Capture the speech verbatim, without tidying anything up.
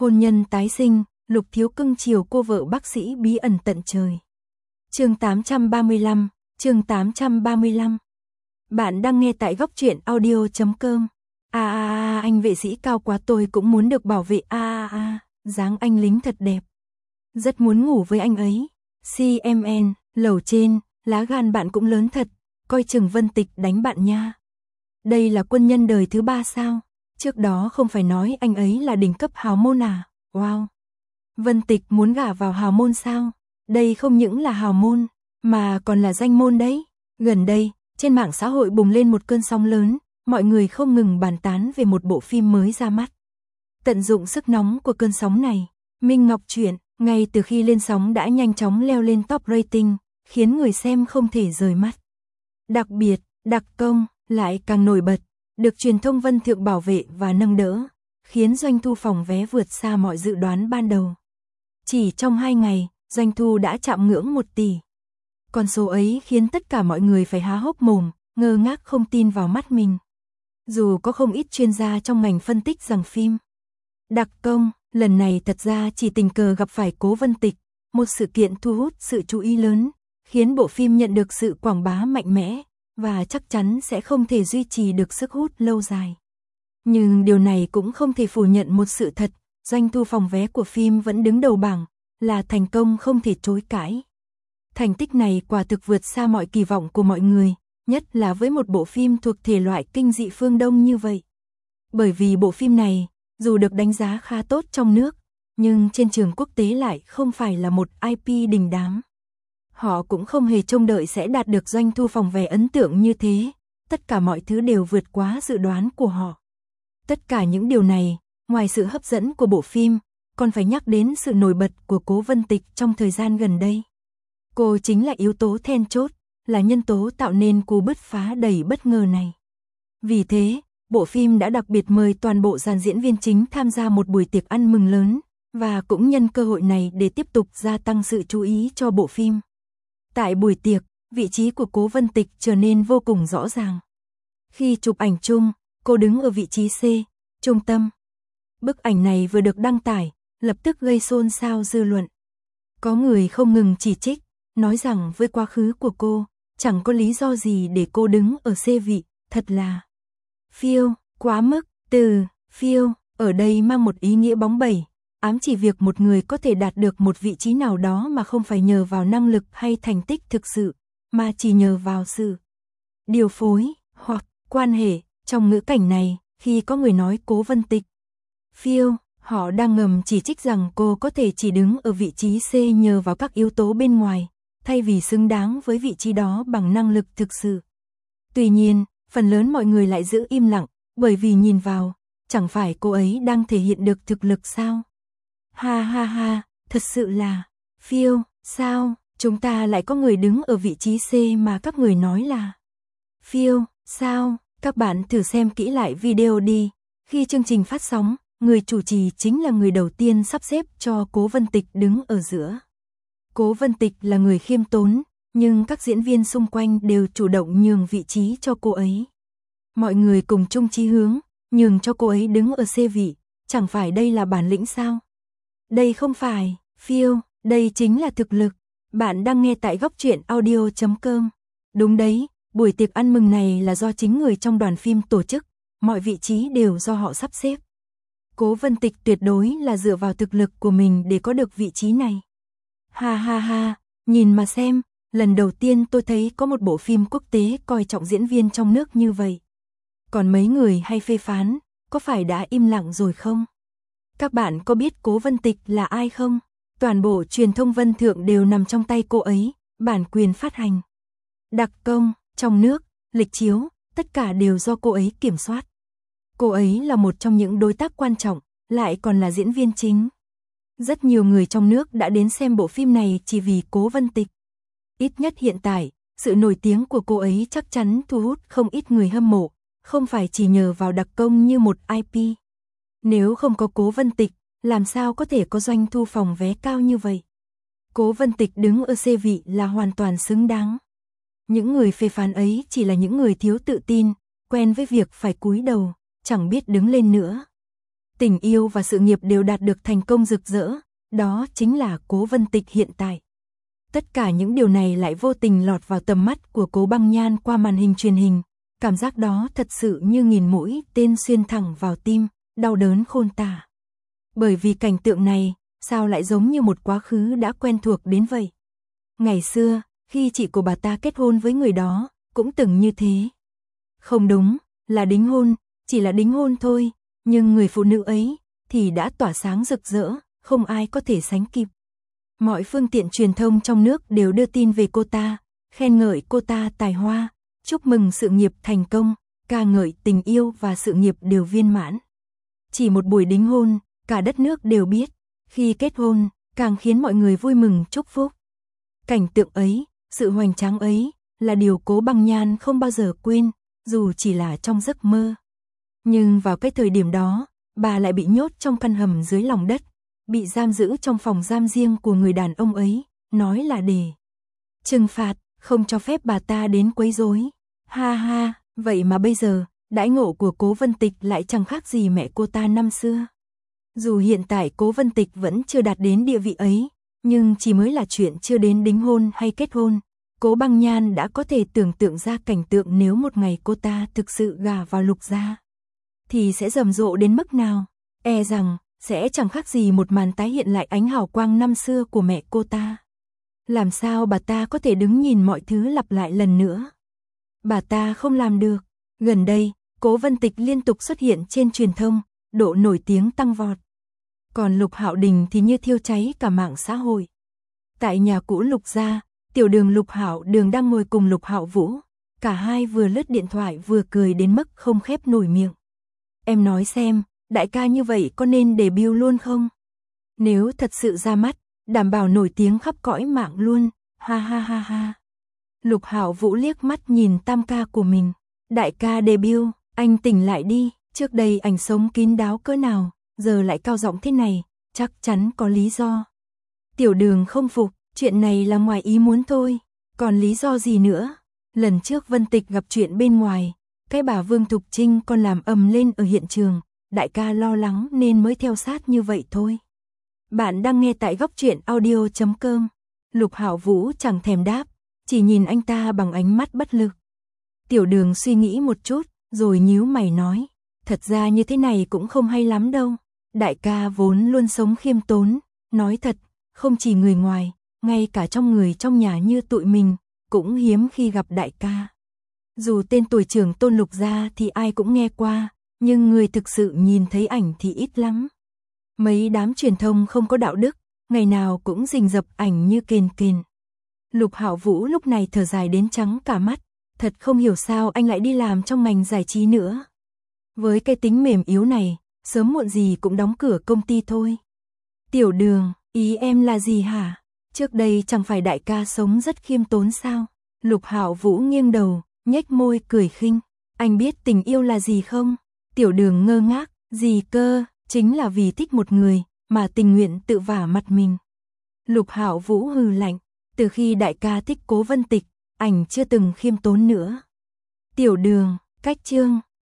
Hôn nhân tái sinh, Lục Thiếu cưng chiều cô vợ bác sĩ bí ẩn tận trời. Chương tám trăm ba mươi lăm, chương tám trăm ba mươi lăm. Bạn đang nghe tại góc truyện audio chấm com. A a a, anh vệ sĩ cao quá, tôi cũng muốn được bảo vệ. A a a, dáng anh lính thật đẹp. Rất muốn ngủ với anh ấy. xê em en, lầu trên, lá gan bạn cũng lớn thật, coi chừng Vân Tịch đánh bạn nha. Đây là quân nhân đời thứ ba sao? Trước đó không phải nói anh ấy là đỉnh cấp hào môn à? Wow! Vân Tịch muốn gả vào hào môn sao? Đây không những là hào môn, mà còn là danh môn đấy. Gần đây, trên mạng xã hội bùng lên một cơn sóng lớn, mọi người không ngừng bàn tán về một bộ phim mới ra mắt. Tận dụng sức nóng của cơn sóng này, Minh Ngọc Truyện, ngay từ khi lên sóng đã nhanh chóng leo lên top rating, khiến người xem không thể rời mắt. Đặc biệt, đặc công lại càng nổi bật, được truyền thông Vân Thượng bảo vệ và nâng đỡ, khiến doanh thu phòng vé vượt xa mọi dự đoán ban đầu. Chỉ trong hai ngày, doanh thu đã chạm ngưỡng một tỷ. Con số ấy khiến tất cả mọi người phải há hốc mồm, ngơ ngác không tin vào mắt mình. Dù có không ít chuyên gia trong ngành phân tích rằng phim đặc công lần này thật ra chỉ tình cờ gặp phải Cố Vân Tịch, một sự kiện thu hút sự chú ý lớn, khiến bộ phim nhận được sự quảng bá mạnh mẽ, và chắc chắn sẽ không thể duy trì được sức hút lâu dài. Nhưng điều này cũng không thể phủ nhận một sự thật, doanh thu phòng vé của phim vẫn đứng đầu bảng, là thành công không thể chối cãi. Thành tích này quả thực vượt xa mọi kỳ vọng của mọi người, nhất là với một bộ phim thuộc thể loại kinh dị phương Đông như vậy. Bởi vì bộ phim này, dù được đánh giá khá tốt trong nước, nhưng trên trường quốc tế lại không phải là một i pê đình đám. Họ cũng không hề trông đợi sẽ đạt được doanh thu phòng vé ấn tượng như thế, tất cả mọi thứ đều vượt quá dự đoán của họ. Tất cả những điều này, ngoài sự hấp dẫn của bộ phim, còn phải nhắc đến sự nổi bật của Cố Vân Tịch trong thời gian gần đây. Cô chính là yếu tố then chốt, là nhân tố tạo nên cú bứt phá đầy bất ngờ này. Vì thế, bộ phim đã đặc biệt mời toàn bộ dàn diễn viên chính tham gia một buổi tiệc ăn mừng lớn, và cũng nhân cơ hội này để tiếp tục gia tăng sự chú ý cho bộ phim. Tại buổi tiệc, vị trí của Cố Vân Tịch trở nên vô cùng rõ ràng. Khi chụp ảnh chung, cô đứng ở vị trí C, trung tâm. Bức ảnh này vừa được đăng tải, lập tức gây xôn xao dư luận. Có người không ngừng chỉ trích, nói rằng với quá khứ của cô, chẳng có lý do gì để cô đứng ở C vị, thật là phiêu, quá mức. Từ phiêu ở đây mang một ý nghĩa bóng bẩy, ám chỉ việc một người có thể đạt được một vị trí nào đó mà không phải nhờ vào năng lực hay thành tích thực sự, mà chỉ nhờ vào sự điều phối hoặc quan hệ. Trong ngữ cảnh này, khi có người nói Cố Vân Tịch phiêu, họ đang ngầm chỉ trích rằng cô có thể chỉ đứng ở vị trí C nhờ vào các yếu tố bên ngoài, thay vì xứng đáng với vị trí đó bằng năng lực thực sự. Tuy nhiên, phần lớn mọi người lại giữ im lặng, bởi vì nhìn vào, chẳng phải cô ấy đang thể hiện được thực lực sao? Ha ha ha, thật sự là phiêu, sao? Chúng ta lại có người đứng ở vị trí C mà các người nói là phiêu, sao? Các bạn thử xem kỹ lại video đi. Khi chương trình phát sóng, người chủ trì chính là người đầu tiên sắp xếp cho Cố Vân Tịch đứng ở giữa. Cố Vân Tịch là người khiêm tốn, nhưng các diễn viên xung quanh đều chủ động nhường vị trí cho cô ấy. Mọi người cùng chung chí hướng, nhường cho cô ấy đứng ở C vị, chẳng phải đây là bản lĩnh sao? Đây không phải phiêu, đây chính là thực lực. Bạn đang nghe tại góc truyện audio chấm com. Đúng đấy, buổi tiệc ăn mừng này là do chính người trong đoàn phim tổ chức, mọi vị trí đều do họ sắp xếp. Cố Vân Tịch tuyệt đối là dựa vào thực lực của mình để có được vị trí này. Ha ha ha, nhìn mà xem, lần đầu tiên tôi thấy có một bộ phim quốc tế coi trọng diễn viên trong nước như vậy. Còn mấy người hay phê phán, có phải đã im lặng rồi không? Các bạn có biết Cố Vân Tịch là ai không? Toàn bộ truyền thông Vân Thượng đều nằm trong tay cô ấy, bản quyền phát hành, đặc công, trong nước, lịch chiếu, tất cả đều do cô ấy kiểm soát. Cô ấy là một trong những đối tác quan trọng, lại còn là diễn viên chính. Rất nhiều người trong nước đã đến xem bộ phim này chỉ vì Cố Vân Tịch. Ít nhất hiện tại, sự nổi tiếng của cô ấy chắc chắn thu hút không ít người hâm mộ, không phải chỉ nhờ vào đặc công như một i pê. Nếu không có Cố Vân Tịch, làm sao có thể có doanh thu phòng vé cao như vậy? Cố Vân Tịch đứng ở C vị là hoàn toàn xứng đáng. Những người phê phán ấy chỉ là những người thiếu tự tin, quen với việc phải cúi đầu, chẳng biết đứng lên nữa. tình yêu và sự nghiệp đều đạt được thành công rực rỡ, đó chính là Cố Vân Tịch hiện tại. Tất cả những điều này lại vô tình lọt vào tầm mắt của Cố Băng Nhan qua màn hình truyền hình, cảm giác đó thật sự như nghìn mũi tên xuyên thẳng vào tim, đau đớn khôn tả. Bởi vì cảnh tượng này, sao lại giống như một quá khứ đã quen thuộc đến vậy. Ngày xưa, khi chị của bà ta kết hôn với người đó, cũng từng như thế. Không đúng, là đính hôn, chỉ là đính hôn thôi, nhưng người phụ nữ ấy thì đã tỏa sáng rực rỡ, không ai có thể sánh kịp. Mọi phương tiện truyền thông trong nước đều đưa tin về cô ta, khen ngợi cô ta tài hoa, chúc mừng sự nghiệp thành công, ca ngợi tình yêu và sự nghiệp đều viên mãn. Chỉ một buổi đính hôn, cả đất nước đều biết, khi kết hôn, càng khiến mọi người vui mừng chúc phúc. Cảnh tượng ấy, sự hoành tráng ấy, là điều Cố Băng Nhan không bao giờ quên, dù chỉ là trong giấc mơ. Nhưng vào cái thời điểm đó, bà lại bị nhốt trong căn hầm dưới lòng đất, bị giam giữ trong phòng giam riêng của người đàn ông ấy, nói là để trừng phạt, không cho phép bà ta đến quấy rối. Ha ha, vậy mà bây giờ, đãi ngộ của Cố Vân Tịch lại chẳng khác gì mẹ cô ta năm xưa. Dù hiện tại Cố Vân Tịch vẫn chưa đạt đến địa vị ấy, nhưng chỉ mới là chuyện chưa đến đính hôn hay kết hôn, Cố Băng Nhan đã có thể tưởng tượng ra cảnh tượng nếu một ngày cô ta thực sự gả vào Lục gia, thì sẽ rầm rộ đến mức nào, e rằng sẽ chẳng khác gì một màn tái hiện lại ánh hào quang năm xưa của mẹ cô ta. Làm sao bà ta có thể đứng nhìn mọi thứ lặp lại lần nữa? Bà ta không làm được. Gần đây, Cố Vân Tịch liên tục xuất hiện trên truyền thông, độ nổi tiếng tăng vọt. Còn Lục Hạo Đình thì như thiêu cháy cả mạng xã hội. Tại nhà cũ Lục gia, Tiểu Đường Lục Hạo Đường đang ngồi cùng Lục Hạo Vũ, cả hai vừa lướt điện thoại vừa cười đến mức không khép nổi miệng. Em nói xem, đại ca như vậy có nên debut luôn không? Nếu thật sự ra mắt, đảm bảo nổi tiếng khắp cõi mạng luôn, ha ha ha ha. Lục Hạo Vũ liếc mắt nhìn tam ca của mình. Đại ca debut, anh tỉnh lại đi, trước đây anh sống kín đáo cỡ nào, giờ lại cao giọng thế này, chắc chắn có lý do. Tiểu Đường không phục, chuyện này là ngoài ý muốn thôi, còn lý do gì nữa? Lần trước Vân Tịch gặp chuyện bên ngoài, cái bà Vương Thục Trinh còn làm ầm lên ở hiện trường, đại ca lo lắng nên mới theo sát như vậy thôi. Bạn đang nghe tại góc truyện audio chấm com. Lục Hạo Vũ chẳng thèm đáp, chỉ nhìn anh ta bằng ánh mắt bất lực. Tiểu Đường suy nghĩ một chút, rồi nhíu mày nói, thật ra như thế này cũng không hay lắm đâu. Đại ca vốn luôn sống khiêm tốn, nói thật, không chỉ người ngoài, ngay cả trong người trong nhà như tụi mình, cũng hiếm khi gặp đại ca. Dù tên tuổi trưởng Tôn Lục gia thì ai cũng nghe qua, nhưng người thực sự nhìn thấy ảnh thì ít lắm. Mấy đám truyền thông không có đạo đức, ngày nào cũng rình rập ảnh như kền kền. Lục Hạo Vũ lúc này thở dài đến trắng cả mắt, thật không hiểu sao anh lại đi làm trong ngành giải trí nữa. Với cái tính mềm yếu này, sớm muộn gì cũng đóng cửa công ty thôi. Tiểu Đường, ý em là gì hả? Trước đây chẳng phải đại ca sống rất khiêm tốn sao? Lục Hạo Vũ nghiêng đầu, nhếch môi cười khinh. Anh biết tình yêu là gì không? Tiểu Đường ngơ ngác, gì cơ? Chính là vì thích một người mà tình nguyện tự vả mặt mình. Lục Hạo Vũ hừ lạnh, từ khi đại ca thích Cố Vân Tịch, anh chưa từng khiêm tốn nữa. Tiểu Đường, cách chương